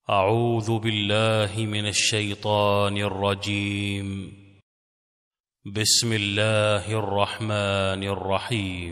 أعوذ بالله من الشيطان الرجيم. بسم الله الرحمن الرحيم.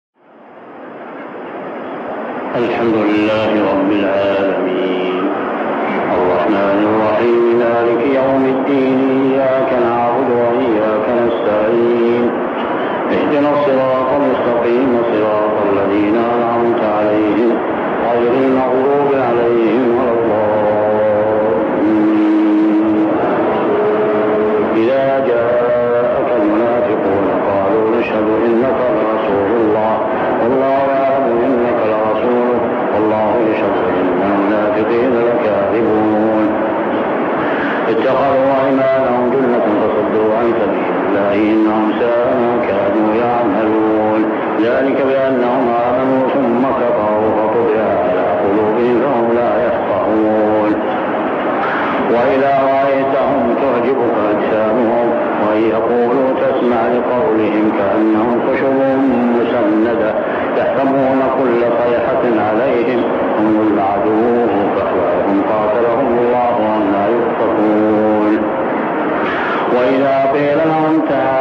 الحمد لله رب العالمين الرحمن الرحيم مالك يوم الدين إياك نعبد وإياك نستعين اهدنا الصراط المستقيم صراط الذين أنعمت عليهم غير المغضوب عليهم ولا الضالين. إذا جاءك المنافقون قالوا نشهد إنك لرسول الله والله يعلم إنك لرسوله والله يشهد إن المنافقين لكاذبون. اتخذوا أيمانهم جنة فصدوا عن سبيل الله إنهم ساء ما كانوا يعملون. ذلك بأنهم آمنوا ثم كفروا فطبع على قلوبهم فهم لا يفقهون. وإذا رأيتهم تعجبك أجسامهم وإن يقولوا تسمع لقولهم كأنهم خشب مسندة يحسبون كل صيحة عليهم هم العدو فاحذرهم قاتلهم الله أنى يؤفكون. وإذا قيل لهم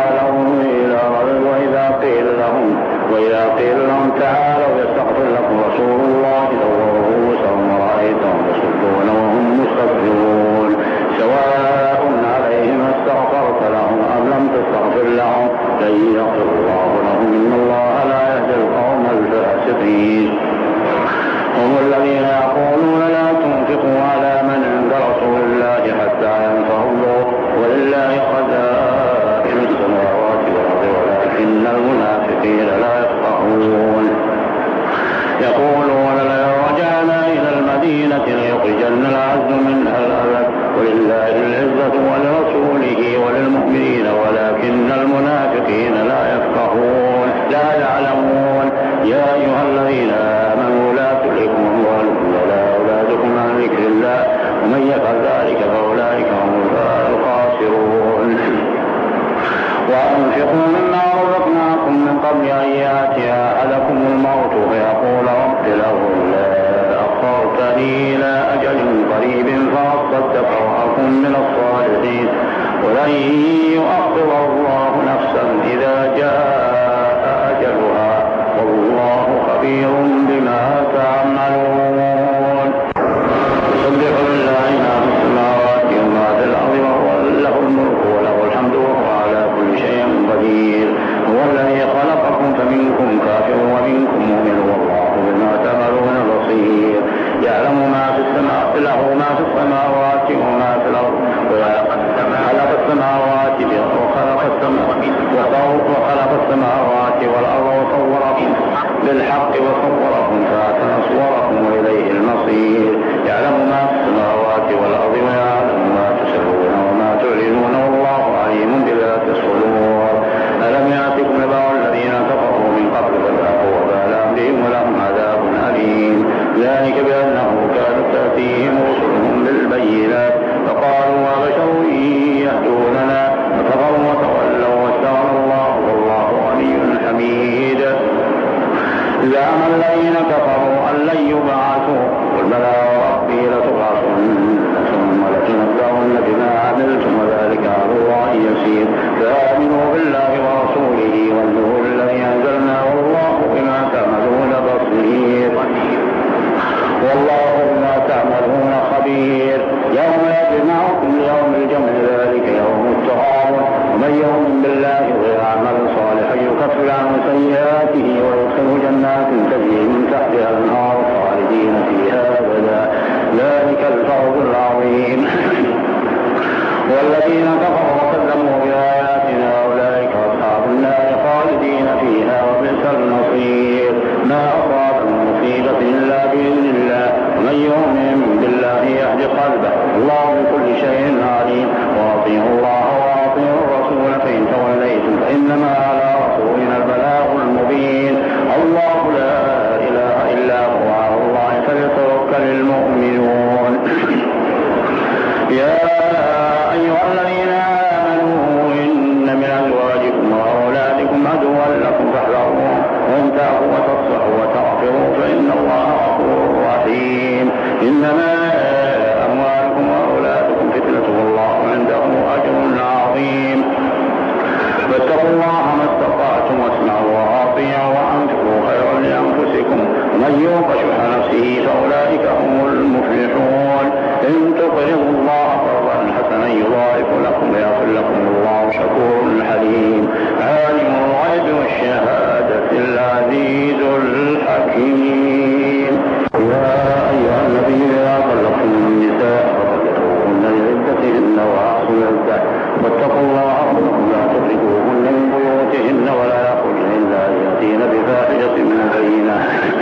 تعالوا يستغفر لكم رسول الله لووا رؤوسهم ورأيتهم يصدون وهم مستكبرون. سواء عليهم استغفرت لهم أم لم تستغفر لهم لن يغفر الله لهم إن الله لا يهدي القوم الفاسقين. هم الذين يقولون لا تنفقوا على من عند رسول الله حتى ينفضوا ولله خزائن السماوات والأرض ولكن المنافقين لا يفقهون. يقولون لئن رجعنا إلى المدينة ليخرجن الأعز منها الأذل ولله العزة ولرسوله وللمؤمنين ولكن المنافقين لا يفقهون لا يعلمون. يا أيها الذين آمنوا لا تلهكم أموالكم ولا أولادكم عن ذكر الله ومن يفعل ذلك فأولئك هم الخاسرون. وأنفقوا مما رزقناكم من قبل أن يأتي أحدكم الموت فيقول رب لولا أخرتني إلى أجل قريب فأصدق وأكن من الصالحين ولن يؤخر الله نفسا إذا جاء أجلها والله خبير بما تعملون. يسبح لله ما في السماوات وما في الأرض وهو له الملك وله الحمد وهو على كل شيء قدير. هو الذي خلقكم فمنكم كافر ومنكم مؤمن والله بما تعملون بصير. يعلم ما في السماوات له ما في السماوات وما في الأرض خلق السماوات والأرض وصوركم بالحق وصوركم فأحسن صوركم وإليه المصير. يعلم ما في السماوات والأرض ويعلم ما تسرون وما تعلنون والله عليم بذات الصدور. ألم يأتكم نبأ الذين كفروا من قبل فذاقوا وبال أمرهم ولهم عذاب أليم. ذلك بأنه كانت تأتيهم رسلهم بالبينات فقالوا أبشر يهدوننا فكفروا وتولوا واستغنى الله والله غني حميد. زعم الذين كفروا أن لن يبعثوا قل بلى وربي لتبعثن ثم لتنبؤن بما عملتم وذلك على الله يسير. فآمنوا بالله ورسوله والنور الذي أنزلنا والله بما تعملون بصير والله بما تعملون خبير. يوم يجمعكم ليوم الجمع ذلك يوم التغابن ومن يؤمن بالله ويعمل صالحا يكفر عنه سيئاته ويدخله جنات تجري من تحتها الأنهار خالدين فيها أبدا ذلك الفوز العظيم. والذين كفروا وكذبوا بآياتنا أولئك أصحاب النار خالدين فيها وبئس المصير. ما أصاب من مصيبة إلا بإذن الله ومن يؤمن بالله يهد قلبه الله بكل شيء عليم. وأطيعوا الله وأطيعوا الرسول فإن توليتم فإنما على رسولنا البلاغ المبين. الله لا إله إلا هو على الله فليتوكل المؤمنون. يا أيها الذين آمنوا إن من أزواجكم وأولادكم عدوا لكم فاحذروهم وإن تعفوا وتصفحوا وتغفروا فإن الله غفور رحيم. إنما أولئك هم المفلحون. إن تقرضوا الله قرضا حسنا يضاعف لكم ويغفر لكم الله شكور حليم. عالم الغيب والشهادة العزيز الحكيم. يا أيها النبي إذا طلقتم النساء فطلقوهن لعدتهن وأحصوا العدة واتقوا الله ربكم لا تخرجوهن من بيوتهن ولا يخرجن إلا ليأتين بفاحشة مبينة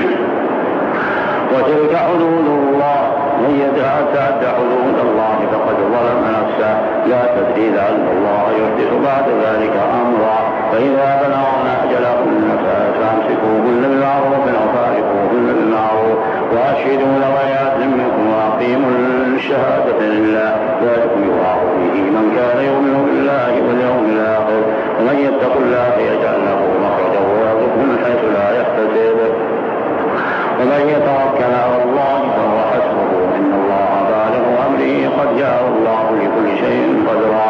وتلك حدود الله من يتعد حدود الله فقد ظلم نفسه لا تدري لعل الله يحدث بعد ذلك أمرا. فإذا بلغن أجلهن فأمسكوهن بالمعروف أو فارقوهن بالمعروف وأشهدوا ذوي عدل منكم وأقيموا الشهادة لله ذلكم يوعظ به من كان يؤمن بالله واليوم الآخر ومن يتق الله يجعل له مخرجا ويرزقه من حيث لا يحتسب ومن يتوكل على الله فهو حسبه إن الله بالغ أمره قد جعل الله لكل شيء قدرا.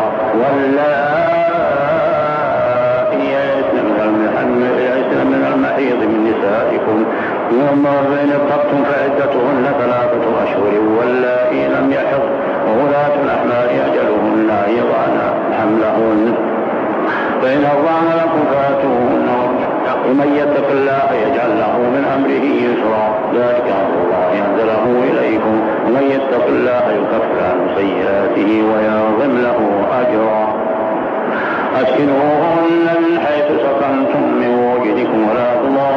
واللائي يئسن من المحيض من نسائكم فإن ارتبتم فعدتهن 3 أشهر واللائي لم يحضن وولاة الأحمال أجلهن أن يضعن حملهن فإن أرضعن لكم فآتوهن ومن يتق الله يجعل له من أمره يسرا ذلك أمر الله أنزله إليكم ومن يتق الله يكفر عنه سيئاته ويعظم له أجرا. أسكنوهن من حيث سكنتم من وجدكم ولا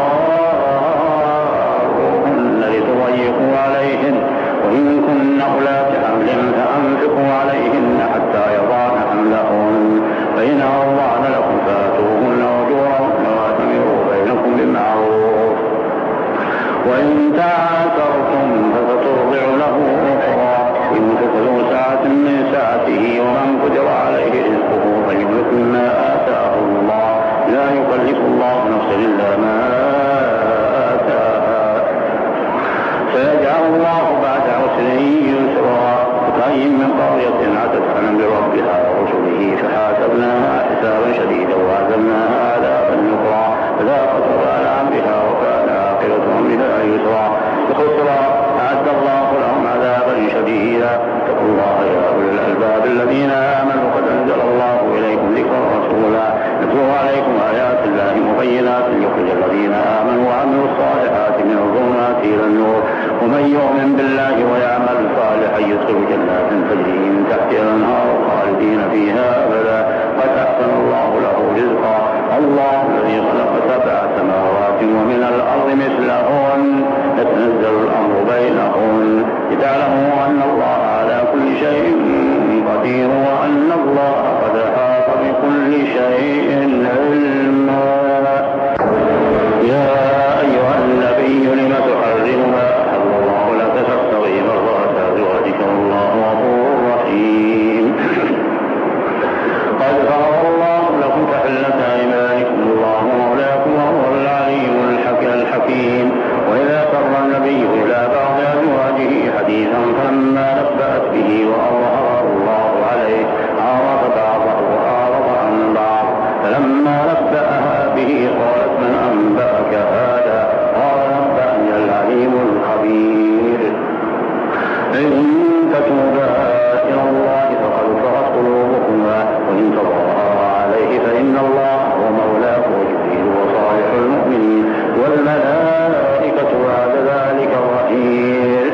تضاروهن لتضيقوا عليهن وإن كن أولاة حمل فأنفقوا عليهن حتى يضعن حملهن فإن أرضعن لكم فآتوهن أجورهن وأتمروا بينكم بالمعروف وإن تعاثرتم فسترضع له أخرى ينفق ذو سعة من سعته ومن قدر عليه رزقه فليمسك ما آتاه الله لا يكلف الله نفسا إلا ما آتاها سيجعل الله بعد عسر يسرا. وكأين من قرية عتت عن أمر ربها ورسله فحاسبناها حسابا شديدا وعزمناها عذابا نكرا فذاقت وبال أمرها وكان عاقبة أمرها يسرا. وخسرا أعد الله لهم عذابا شديدا. اتقوا الله يا أولي الألباب الذين آمنوا قد أنزل الله إليكم ذكرا رسولا يتلو عليكم آيات الله مبينات ليخرج الذين آمنوا وعملوا الصالحات من الظلمات إلى النور ومن يؤمن بالله ويعمل صالحا يدخل جنات تجري من تحتها الأنهار خالدين فيها أبدا قد أحسن الله له رزقا. الله الذي خلق 7 سماوات ومن الأرض مثلهن يتنزل الأمر بينهن لتعلموا أن الله على كل شيء قدير وأن الله قد أحاط بكل شيء علما. يا أيها النبي لم تحرم ما أحل الله لك تبتغي مرضات أزواجك والله غفور رحيم. قد فرض الله لكم تحلة أيمانكم الله مولاكم وهو العليم الحكيم. وإذا سر النبي إلى بعض أزواجه حديثا فلما نبأت به وأظهره الله عليه عرف بعضه وأعرض عن بعض فلما نبأها به قالت من أنبأك هذا قال نبأني العليم الخبير. إن تتوبا إلى الله فقد صغت قلوبكما وإن تظاهرا عليه فإن الله هو مولاه وجبريل وصالح المؤمنين والملائكة بعد ذلك ظهير.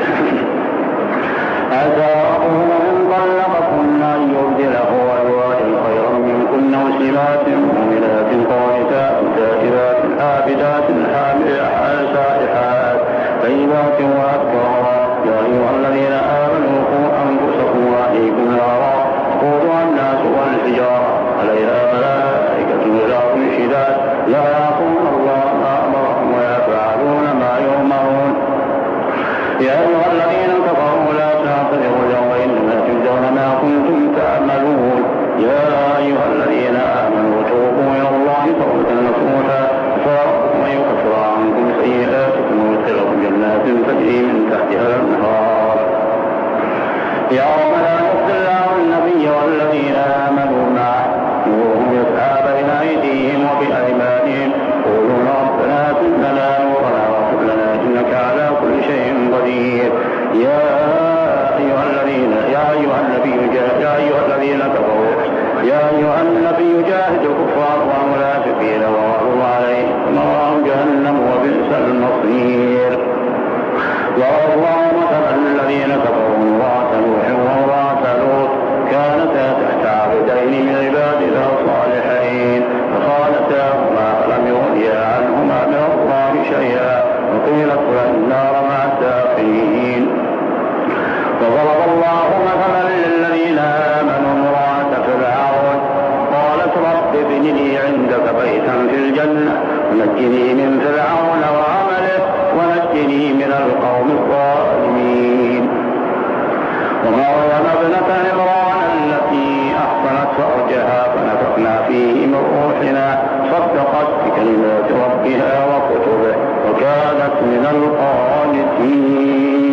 عسى ربه إن طلقكن أن يبدله أزواجا خيرا منكن مسلمات مؤمنات قانتات تائبات عابدات سائحات طيبات وأبكارا. يا أيها الذين آمنوا قوا أنفسكم وأهليكم نارا وقودها الناس والحجارة عليها ملائكة غلاظ شداد لا يعصون الله ما أمرهم ويفعلون ما يؤمرون. يا أيها الذين كفروا لا تعتذروا اليوم إنما تجزون ما كنتم تعملون. يا أيها الذين آمنوا توبوا إلى الله توبة نصوحا فربكم يكفر عنكم سيئاتكم ويدخلكم جنات تجري من تحتها الأنهار. يوم لا يخزي الله النبي والذين آمنوا معه نورهم يسعى بين أيديهم وبأيمانهم يقولون ربنا أتم لنا نورنا واغفر لنا إنك على كل شيء قدير. يا أيها النبي جاهد الكفار والمنافقين واغلظ عليهم ومأواهم جهنم وبئس المصير. ضرب الله مثلا الذين كفروا امرأة نوح وامرأة لوط كانتا تحت عبدين من عبادنا الصالحين فخانتاهما فلم يغنيا عنهما من الله شيئا وقيل ادخلا النار مع الداخلين. وضرب الله مثلا للذين آمنوا امرأة فرعون قالت رب ابن لي عندك بيتا في الجنة ونجني من فرعون وعمله ونجني من القوم الظالمين. ومريم ابنة عمران التي أحصنت فرجها فنفخنا فيه من روحنا صدقت بكلمات ربها وكتبه وكانت من القانتين.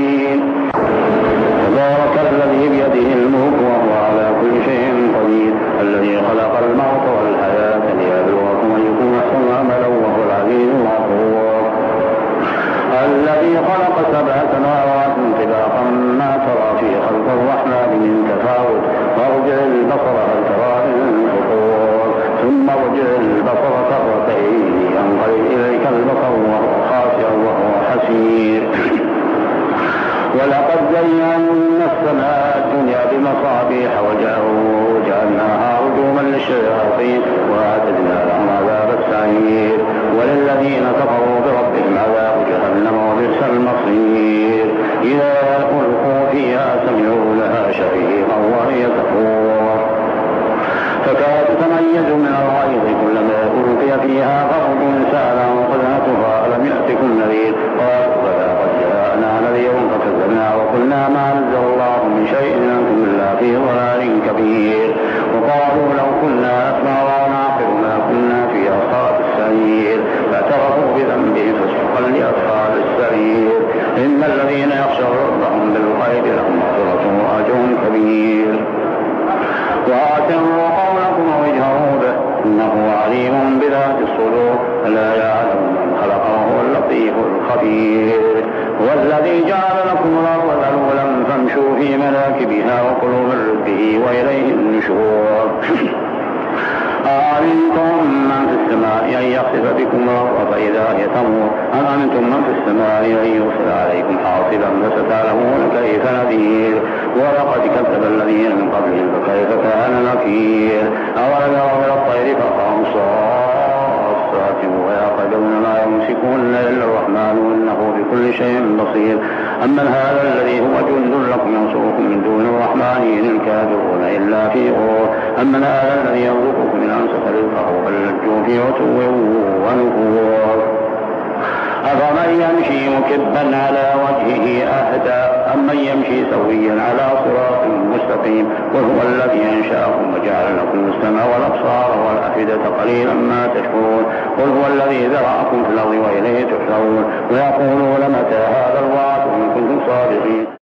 تبارك الذي بيده الملك وهو على كل شيء قدير الذي خلق الموت والحياة ليبلوكم أيكم أحسن عملا وهو العزيز الغفور. الذي خلق 7 سماوات طباقا ما ترى في خلق الرحمن من تفاوت وارجع البصر هل ترى من فطور ثم ارجع البصر كرتين ينقلب إليك البصر وهو خاسع وهو حسير. ولقد زينا السماء الدنيا بمصابيح وجعلناها رجوما للشياطين وأعتدنا لهم عذاب السعير. وللذين كفروا بربهم عذاب جهنم وبئس المصير. إذا ألقوا فيها سمعوا لها شهيقا وهي تفور فكاد تميز من الغيظ كلما ألقي فيها فوج سألا قذاتها ألم يأتكم نذير قالوا بلى قد جاءنا نذير فكذبنا وقلنا ما نزل الله من شيء أنتم إلا في ضلال كبير. وقالوا لو كنا نسمع ونعقل ما كنا في أصحاب السعير فاعترفوا بذنبهم فسحقا لأصحاب السعير. إن الذين يخشون ربهم بالغيب لهم مغفرة وأجر كبير. وأسروا قولكم واجهروا به إنه عليم بذات الصدور ألا يعلم من خلق وهو اللطيف الخبير. والذي جعل لكم الأرض ذلولا فامشوا في مناكبها وكلوا من رزقه وإليه النشور. أأمنتم من في السماء أن يخسف بكم الأرض فإذا هي تمور أم أمنتم من في السماء أن يرسل عليكم حاصبا فستعلمون كيف نذير. ولقد كذب الذين من قبلهم فكيف كان نكير. أولم يروا إلى الطير فقام صافات ويعقدون ما يمسكون إلا الرحمن إنه بكل شيء بصير. أمن هذا الذي هو جند لكم ينصركم من دون الرحمن إن الكافرون إلا في غرور. أمن هذا الذي يرزقكم من أمسك رزقه بل لجوا في عتو ونفور. أفمن يمشي مكبا على وجهه أهدى أمن يمشي سويا على صراط مستقيم. وهو الذي أنشأكم وجعل لكم السمع والأبصار والأفئدة قليلا ما تشكرون. قل هو الذي ذرأكم في الأرض وإليه تحشرون. ويقولون متى هذا الوعد إن كنتم صادقين.